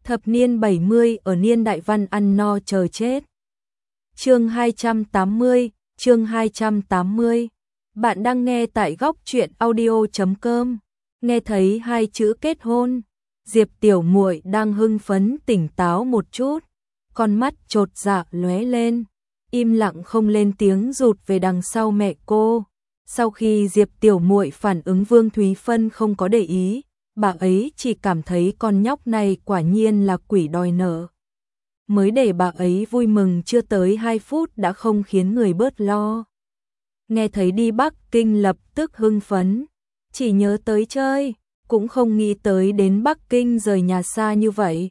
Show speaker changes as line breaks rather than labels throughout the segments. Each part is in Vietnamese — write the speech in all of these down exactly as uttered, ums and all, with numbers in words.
Thập niên bảy mươi ở niên đại văn ăn no chờ chết. Chương hai trăm tám mươi, chương hai trăm tám mươi. Bạn đang nghe tại góc truyện audio chấm com. Nghe thấy hai chữ kết hôn, Diệp tiểu muội đang hưng phấn tỉnh táo một chút, con mắt chột dạ lóe lên, im lặng không lên tiếng rụt về đằng sau mẹ cô. Sau khi Diệp tiểu muội phản ứng, Vương Thúy Phân không có để ý, bà ấy chỉ cảm thấy con nhóc này quả nhiên là quỷ đòi nợ. Mới để bà ấy vui mừng chưa tới hai phút đã không khiến người bớt lo. Nghe thấy đi Bắc Kinh lập tức hưng phấn, chỉ nhớ tới chơi, cũng không nghĩ tới đến Bắc Kinh rời nhà xa như vậy.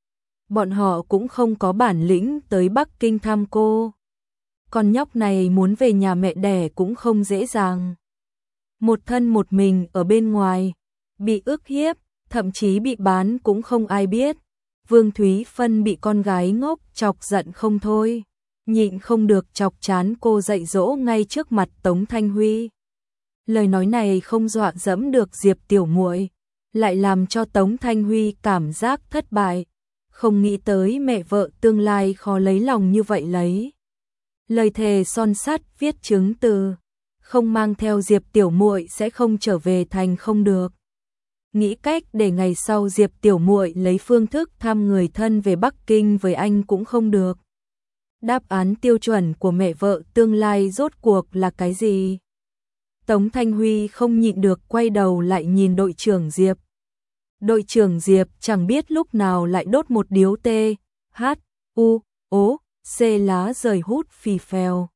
Bọn họ cũng không có bản lĩnh tới Bắc Kinh thăm cô. Con nhóc này muốn về nhà mẹ đẻ cũng không dễ dàng. Một thân một mình ở bên ngoài, bị ức hiếp, thậm chí bị bán cũng không ai biết. Vương Thúy Phân bị con gái ngốc chọc giận không thôi, nhịn không được chọc chán cô dạy dỗ ngay trước mặt Tống Thanh Huy. Lời nói này không dọa dẫm được Diệp tiểu muội, lại làm cho Tống Thanh Huy cảm giác thất bại, không nghĩ tới mẹ vợ tương lai khó lấy lòng như vậy. Lấy lời thề son sắt viết chứng từ, không mang theo Diệp tiểu muội sẽ không trở về thành không được. Nghĩ cách để ngày sau Diệp tiểu muội lấy phương thức thăm người thân về Bắc Kinh với anh cũng không được. Đáp án tiêu chuẩn của mẹ vợ tương lai rốt cuộc là cái gì? Tống Thanh Huy không nhịn được quay đầu lại nhìn đội trưởng Diệp. Đội trưởng Diệp chẳng biết lúc nào lại đốt một điếu tê, hát, u, ố, xê lá rời hút phì phèo.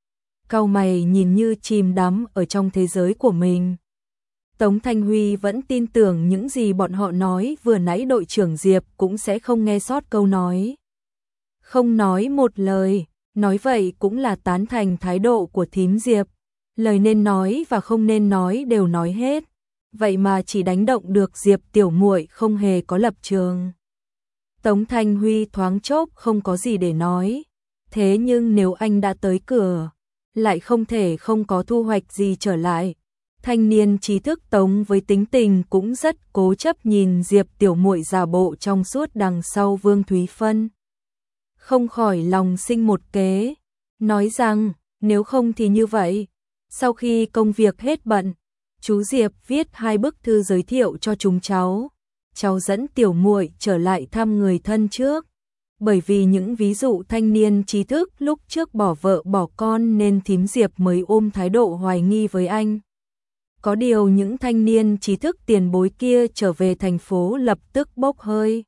Cau mày nhìn như chìm đắm ở trong thế giới của mình. Tống Thanh Huy vẫn tin tưởng những gì bọn họ nói, vừa nãy đội trưởng Diệp cũng sẽ không nghe sót câu nói. Không nói một lời, nói vậy cũng là tán thành thái độ của thím Diệp. Lời nên nói và không nên nói đều nói hết, vậy mà chỉ đánh động được Diệp tiểu muội không hề có lập trường. Tống Thanh Huy thoáng chốc không có gì để nói, thế nhưng nếu anh đã tới cửa, lại không thể không có thu hoạch gì trở lại. Thanh niên trí thức Tống với tính tình cũng rất cố chấp nhìn Diệp tiểu muội giả bộ trong suốt đằng sau Vương Thúy Phân. Không khỏi lòng sinh một kế, nói rằng nếu không thì như vậy, sau khi công việc hết bận, chú Diệp viết hai bức thư giới thiệu cho chúng cháu, cháu dẫn tiểu muội trở lại thăm người thân trước. Bởi vì những ví dụ thanh niên trí thức lúc trước bỏ vợ bỏ con nên thím Diệp mới ôm thái độ hoài nghi với anh. Có điều những thanh niên trí thức tiền bối kia trở về thành phố lập tức bốc hơi.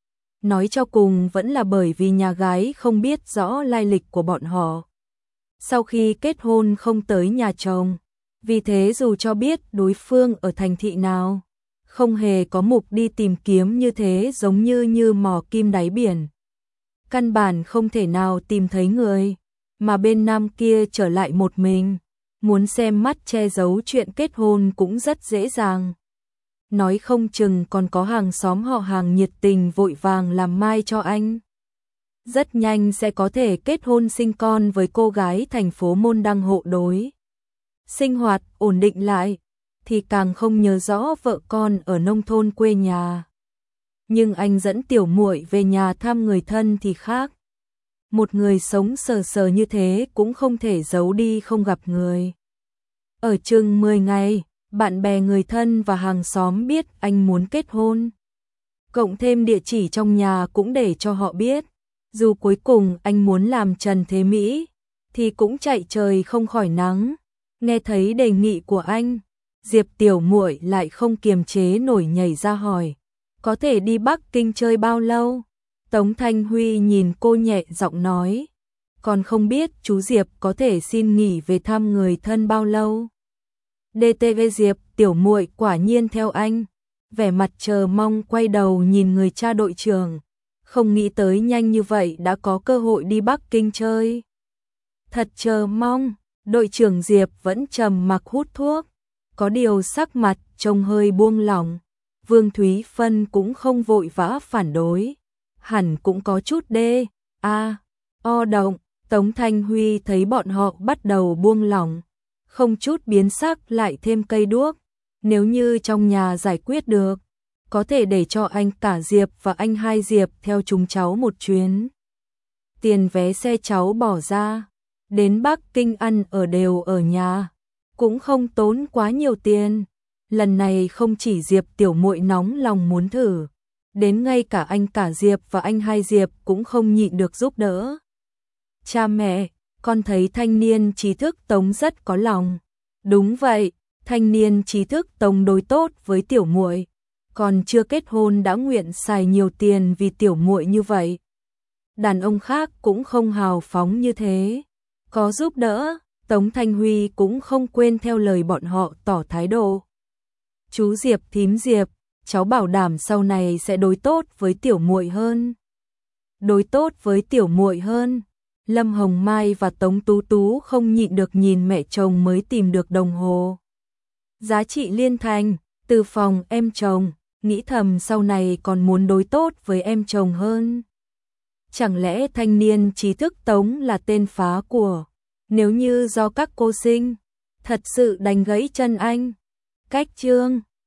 Nói cho cùng vẫn là bởi vì nhà gái không biết rõ lai lịch của bọn họ. Sau khi kết hôn không tới nhà chồng, vì thế dù cho biết đối phương ở thành thị nào, không hề có mục đi tìm kiếm như thế, giống như như mò kim đáy biển. Căn bản không thể nào tìm thấy người, mà bên nam kia trở lại một mình, muốn xem mắt che giấu chuyện kết hôn cũng rất dễ dàng. Nói không chừng còn có hàng xóm họ hàng nhiệt tình vội vàng làm mai cho anh. Rất nhanh sẽ có thể kết hôn sinh con với cô gái thành phố môn đăng hộ đối. Sinh hoạt ổn định lại, thì càng không nhớ rõ vợ con ở nông thôn quê nhà. Nhưng anh dẫn tiểu muội về nhà thăm người thân thì khác. Một người sống sờ sờ như thế cũng không thể giấu đi không gặp người. Ở chừng mười ngày, bạn bè người thân và hàng xóm biết anh muốn kết hôn. Cộng thêm địa chỉ trong nhà cũng để cho họ biết. Dù cuối cùng anh muốn làm Trần Thế Mỹ, thì cũng chạy trời không khỏi nắng. Nghe thấy đề nghị của anh, Diệp tiểu muội lại không kiềm chế nổi nhảy ra hỏi, có thể đi Bắc Kinh chơi bao lâu? Tống Thanh Huy nhìn cô nhẹ giọng nói, còn không biết chú Diệp có thể xin nghỉ về thăm người thân bao lâu? đê tê vê Diệp tiểu muội quả nhiên theo anh, vẻ mặt chờ mong quay đầu nhìn người cha đội trưởng, không nghĩ tới nhanh như vậy đã có cơ hội đi Bắc Kinh chơi. Thật chờ mong. Đội trưởng Diệp vẫn trầm mặc hút thuốc, có điều sắc mặt trông hơi buông lỏng. Vương Thúy Phân cũng không vội vã phản đối, hẳn cũng có chút đê a o động. Tống Thanh Huy thấy bọn họ bắt đầu buông lỏng, không chút biến sắc lại thêm cây đuốc. Nếu như trong nhà giải quyết được, có thể để cho anh cả Diệp và anh hai Diệp theo chúng cháu một chuyến. Tiền vé xe cháu bỏ ra, đến Bắc Kinh ăn ở đều ở nhà, cũng không tốn quá nhiều tiền. Lần này không chỉ Diệp tiểu muội nóng lòng muốn thử, đến ngay cả anh cả Diệp và anh hai Diệp cũng không nhịn được giúp đỡ. Cha mẹ, con thấy thanh niên trí thức Tống rất có lòng. Đúng vậy, thanh niên trí thức Tống đối tốt với tiểu muội, còn chưa kết hôn đã nguyện xài nhiều tiền vì tiểu muội như vậy. Đàn ông khác cũng không hào phóng như thế. Có giúp đỡ, Tống Thanh Huy cũng không quên theo lời bọn họ tỏ thái độ. Chú Diệp thím Diệp, cháu bảo đảm sau này sẽ đối tốt với tiểu muội hơn. Đối tốt với tiểu muội hơn. Lâm Hồng Mai và Tống Tú Tú không nhịn được nhìn mẹ chồng mới tìm được đồng hồ. Giá trị liên thành, từ phòng em chồng, nghĩ thầm sau này còn muốn đối tốt với em chồng hơn. Chẳng lẽ thanh niên trí thức Tống là tên phá của, nếu như do các cô sinh, thật sự đánh gãy chân anh. Cách chương